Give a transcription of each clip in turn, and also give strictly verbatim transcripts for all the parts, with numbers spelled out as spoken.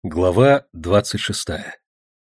Глава двадцать шестая.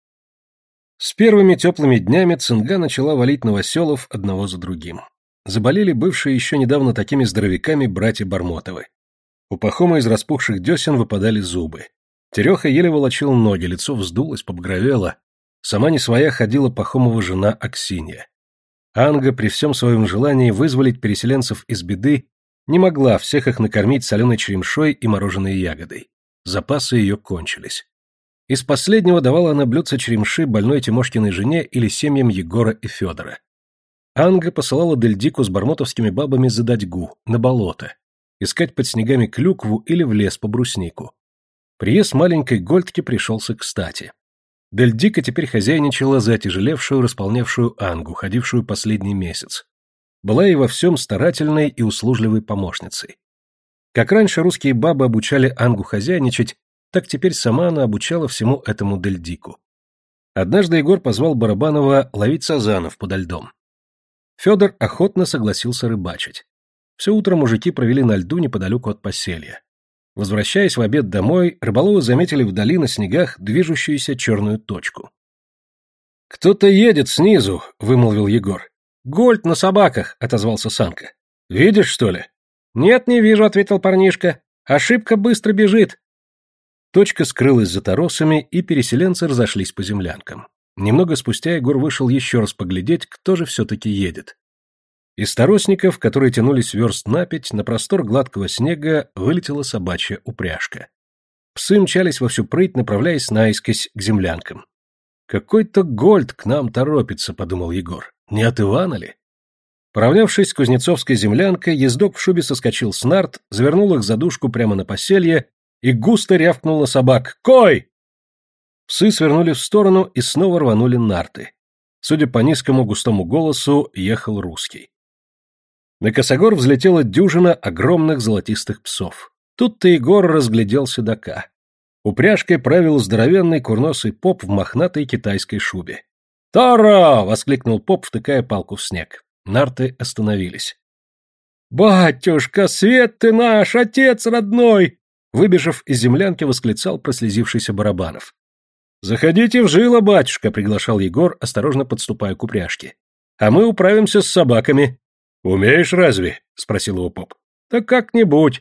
С первыми теплыми днями цинга начала валить новоселов одного за другим. Заболели бывшие еще недавно такими здоровяками братья Бармотовы. У Пахома из распухших десен выпадали зубы. Тереха еле волочил ноги, лицо вздулось, побагровело. Сама не своя ходила Пахомова жена Аксинья. Анга при всем своем желании вызволить переселенцев из беды не могла всех их накормить соленой черемшой и мороженой ягодой. Запасы ее кончились. Из последнего давала она блюдце черемши больной Тимошкиной жене или семьям Егора и Федора. Анга посылала Дельдику с бармотовскими бабами за Дадьгу, на болото, искать под снегами клюкву или в лес по бруснику. Приезд маленькой Гольдки пришелся кстати. Дельдика теперь хозяйничала за отяжелевшую, располневшую Ангу, ходившую последний месяц. Была ей во всем старательной и услужливой помощницей. Как раньше русские бабы обучали Ангу хозяйничать, так теперь сама она обучала всему этому Дельдику. Однажды Егор позвал Барабанова ловить сазанов подо льдом. Федор охотно согласился рыбачить. Все утро мужики провели на льду неподалеку от поселья. Возвращаясь в обед домой, рыболовы заметили вдали на снегах движущуюся черную точку. «Кто-то едет снизу», — вымолвил Егор. «Гольд на собаках», — отозвался Санка. «Видишь, что ли?» «Нет, не вижу», — ответил парнишка. «Ошибка быстро бежит». Точка скрылась за торосами, и переселенцы разошлись по землянкам. Немного спустя Егор вышел еще раз поглядеть, кто же все-таки едет. Из торосников, которые тянулись верст на пять, на простор гладкого снега вылетела собачья упряжка. Псы мчались во всю прыть, направляясь наискось к землянкам. «Какой-то Гольд к нам торопится», — подумал Егор. «Не от Ивана ли?» Поравнявшись с кузнецовской землянкой, ездок в шубе соскочил с нарт, завернул их за дужку прямо на поселье и густо рявкнул на собак: «Кой!». Псы свернули в сторону и снова рванули нарты. Судя по низкому густому голосу, ехал русский. На косогор взлетела дюжина огромных золотистых псов. Тут-то Егор разглядел седока. Упряжкой правил здоровенный курносый поп в мохнатой китайской шубе. «Торо!» — воскликнул поп, втыкая палку в снег. Нарты остановились. «Батюшка, свет ты наш, отец родной!» Выбежав из землянки, восклицал прослезившийся Барабанов. «Заходите в жило, батюшка», — приглашал Егор, осторожно подступая к упряжке. «А мы управимся с собаками». «Умеешь разве?» — спросил его поп. «Так как-нибудь».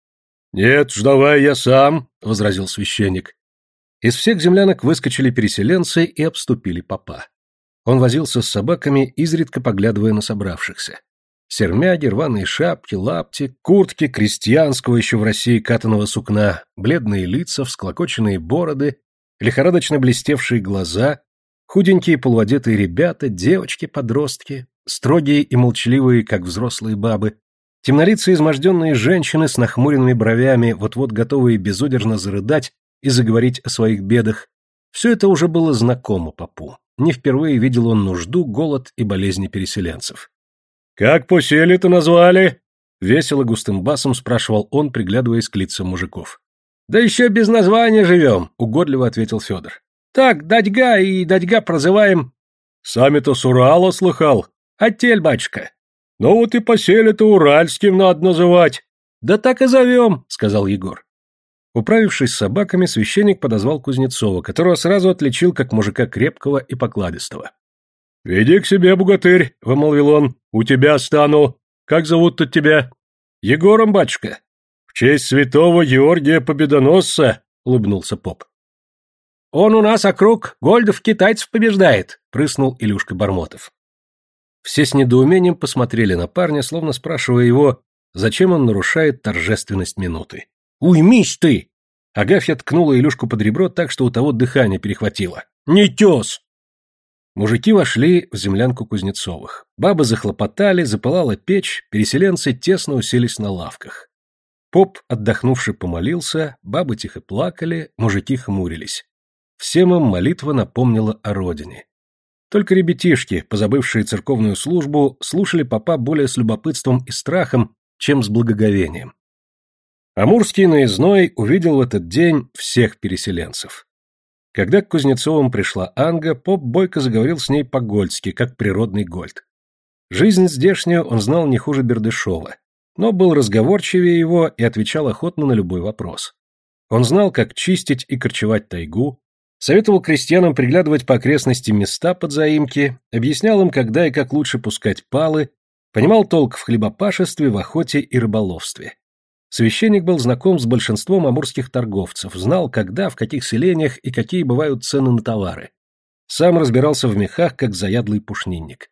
«Нет ж, давай я сам», — возразил священник. Из всех землянок выскочили переселенцы и обступили попа. Он возился с собаками, изредка поглядывая на собравшихся. Сермяги, рваные шапки, лапти, куртки крестьянского еще в России катаного сукна, бледные лица, всклокоченные бороды, лихорадочно блестевшие глаза, худенькие полуодетые ребята, девочки-подростки, строгие и молчаливые, как взрослые бабы, темнолицые изможденные женщины с нахмуренными бровями, вот-вот готовые безудержно зарыдать и заговорить о своих бедах. Все это уже было знакомо попу. Не впервые видел он нужду, голод и болезни переселенцев. «Как посели-то назвали?» — весело густым басом спрашивал он, приглядываясь к лицам мужиков. «Да еще без названия живем», — угодливо ответил Федор. «Так, Дадьга и Дадьга прозываем». «Сами-то с Урала слыхал?» «Оттель, батюшка». «Ну вот и посели-то уральским надо называть». «Да так и зовем», — сказал Егор. Управившись с собаками, священник подозвал Кузнецова, которого сразу отличил как мужика крепкого и покладистого. «Веди к себе, богатырь», — вымолвил он, — «у тебя стану. Как зовут тут тебя?» «Егором, батюшка». «В честь святого Георгия Победоносца», — улыбнулся поп. «Он у нас округ гольдов китайцев побеждает», — прыснул Илюшка Бармотов. Все с недоумением посмотрели на парня, словно спрашивая его, зачем он нарушает торжественность минуты. «Уймись ты!» Агафья ткнула Илюшку под ребро так, что у того дыхание перехватило. «Не тез!» Мужики вошли в землянку Кузнецовых. Бабы захлопотали, запылала печь, переселенцы тесно уселись на лавках. Поп, отдохнувший, помолился, бабы тихо плакали, мужики хмурились. Всем им молитва напомнила о родине. Только ребятишки, позабывшие церковную службу, слушали попа более с любопытством и страхом, чем с благоговением. Амурский наездной увидел в этот день всех переселенцев. Когда к Кузнецовым пришла Анга, поп бойко заговорил с ней по-гольдски, как природный гольд. Жизнь здешнюю он знал не хуже Бердышева, но был разговорчивее его и отвечал охотно на любой вопрос. Он знал, как чистить и корчевать тайгу, советовал крестьянам приглядывать по окрестностям места под заимки, объяснял им, когда и как лучше пускать палы, понимал толк в хлебопашестве, в охоте и рыболовстве. Священник был знаком с большинством амурских торговцев, знал, когда, в каких селениях и какие бывают цены на товары. Сам разбирался в мехах, как заядлый пушнинник.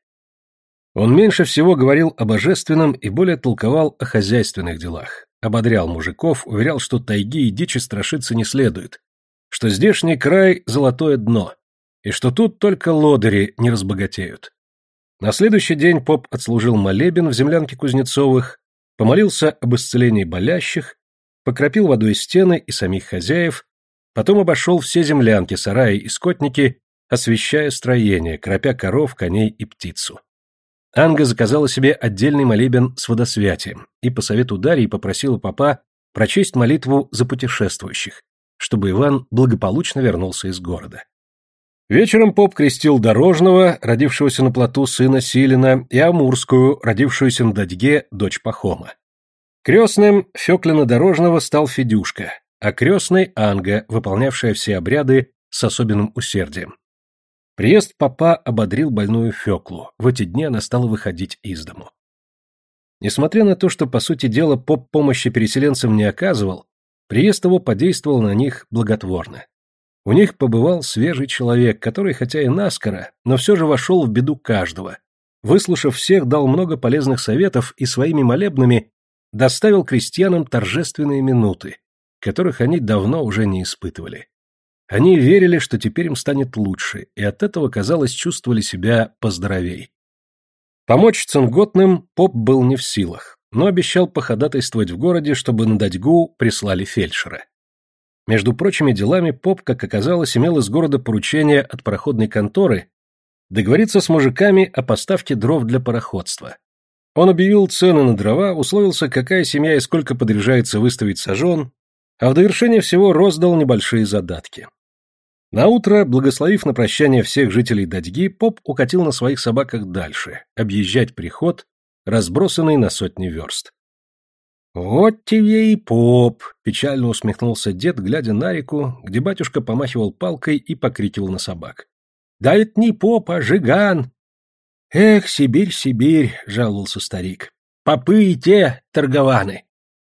Он меньше всего говорил о божественном и более толковал о хозяйственных делах, ободрял мужиков, уверял, что тайги и дичи страшиться не следует, что здешний край – золотое дно, и что тут только лодыри не разбогатеют. На следующий день поп отслужил молебен в землянке Кузнецовых, помолился об исцелении болящих, покропил водой стены и самих хозяев, потом обошел все землянки, сараи и скотники, освещая строение, кропя коров, коней и птицу. Анга заказала себе отдельный молебен с водосвятием и по совету Дарьи попросила попа прочесть молитву за путешествующих, чтобы Иван благополучно вернулся из города. Вечером поп крестил Дорожного, родившегося на плоту сына Силина, и Амурскую, родившуюся на Дадьге, дочь Пахома. Крестным Феклина Дорожного стал Федюшка, а крестной Анга, выполнявшая все обряды с особенным усердием. Приезд попа ободрил больную Феклу, в эти дни она стала выходить из дому. Несмотря на то, что, по сути дела, поп помощи переселенцам не оказывал, приезд его подействовал на них благотворно. У них побывал свежий человек, который, хотя и наскоро, но все же вошел в беду каждого. Выслушав всех, дал много полезных советов и своими молебнами доставил крестьянам торжественные минуты, которых они давно уже не испытывали. Они верили, что теперь им станет лучше, и от этого, казалось, чувствовали себя поздоровей. Помочь Цунготным поп был не в силах, но обещал походатайствовать в городе, чтобы на Дадьгу прислали фельдшера. Между прочими делами поп, как оказалось, имел из города поручение от пароходной конторы договориться с мужиками о поставке дров для пароходства. Он объявил цены на дрова, условился, какая семья и сколько подряжается выставить сажен, а в довершение всего роздал небольшие задатки. Наутро, благословив на прощание всех жителей Дадьги, поп укатил на своих собаках дальше, объезжать приход, разбросанный на сотни верст. «Вот тебе и поп!» — печально усмехнулся дед, глядя на реку, где батюшка помахивал палкой и покрикивал на собак. «Да это не поп, а жиган!» «Эх, Сибирь, Сибирь!» — жаловался старик. «Попы и те торгованы!»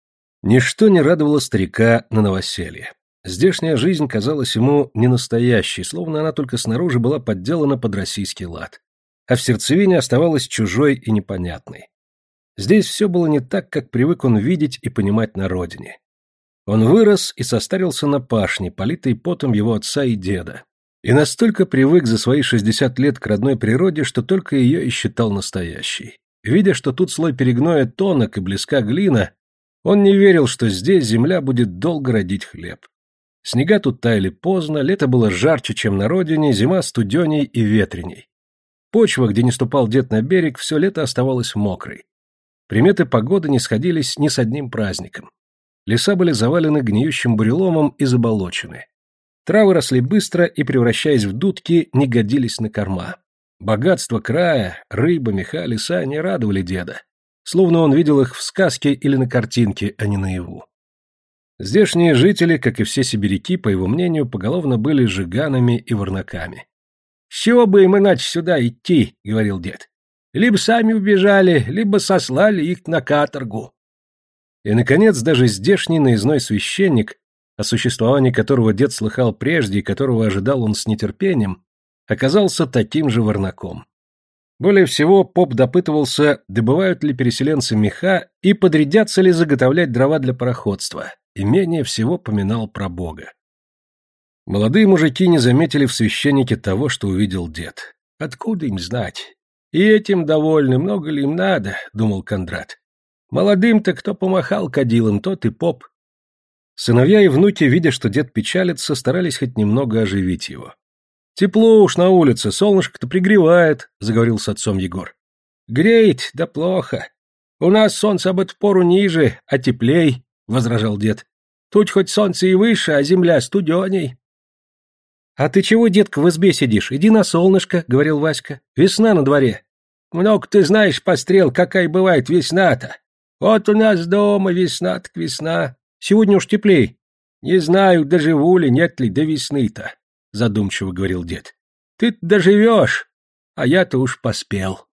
Ничто не радовало старика на новоселье. Здешняя жизнь казалась ему ненастоящей, словно она только снаружи была подделана под российский лад, а в сердцевине оставалась чужой и непонятной. Здесь все было не так, как привык он видеть и понимать на родине. Он вырос и состарился на пашне, политой потом его отца и деда, и настолько привык за свои шестьдесят лет к родной природе, что только ее и считал настоящей. Видя, что тут слой перегноя тонок и близка глина, он не верил, что здесь земля будет долго родить хлеб. Снега тут таяли поздно, лето было жарче, чем на родине, зима студеней и ветреней. Почва, где не ступал дед на берег, все лето оставалась мокрой. Приметы погоды не сходились ни с одним праздником. Леса были завалены гниющим буреломом и заболочены. Травы росли быстро и, превращаясь в дудки, не годились на корма. Богатство края, рыба, меха, леса не радовали деда, словно он видел их в сказке или на картинке, а не наяву. Здешние жители, как и все сибиряки, по его мнению, поголовно были жиганами и варнаками. «С чего бы им иначе сюда идти?» — говорил дед. «Либо сами убежали, либо сослали их на каторгу». И, наконец, даже здешний наездной священник, о существовании которого дед слыхал прежде и которого ожидал он с нетерпением, оказался таким же варнаком. Более всего поп допытывался, добывают ли переселенцы меха и подрядятся ли заготовлять дрова для пароходства, и менее всего поминал про Бога. Молодые мужики не заметили в священнике того, что увидел дед. «Откуда им знать? И этим довольны, много ли им надо?» — думал Кондрат. «Молодым-то кто помахал кадилом, тот и поп». Сыновья и внуки, видя, что дед печалится, старались хоть немного оживить его. «Тепло уж на улице, солнышко-то пригревает», — заговорил с отцом Егор. «Греет, да плохо. У нас солнце об эту пору ниже, а теплей», — возражал дед. «Тут хоть солнце и выше, а земля студеней». «А ты чего, детка, в избе сидишь? Иди на солнышко», — говорил Васька. «Весна на дворе». «Много ты знаешь, пострел, какая бывает весна-то. Вот у нас дома весна так весна. Сегодня уж теплей». Не знаю, доживу ли, нет ли до весны-то, задумчиво говорил дед. Ты доживешь, а я-то уж поспел.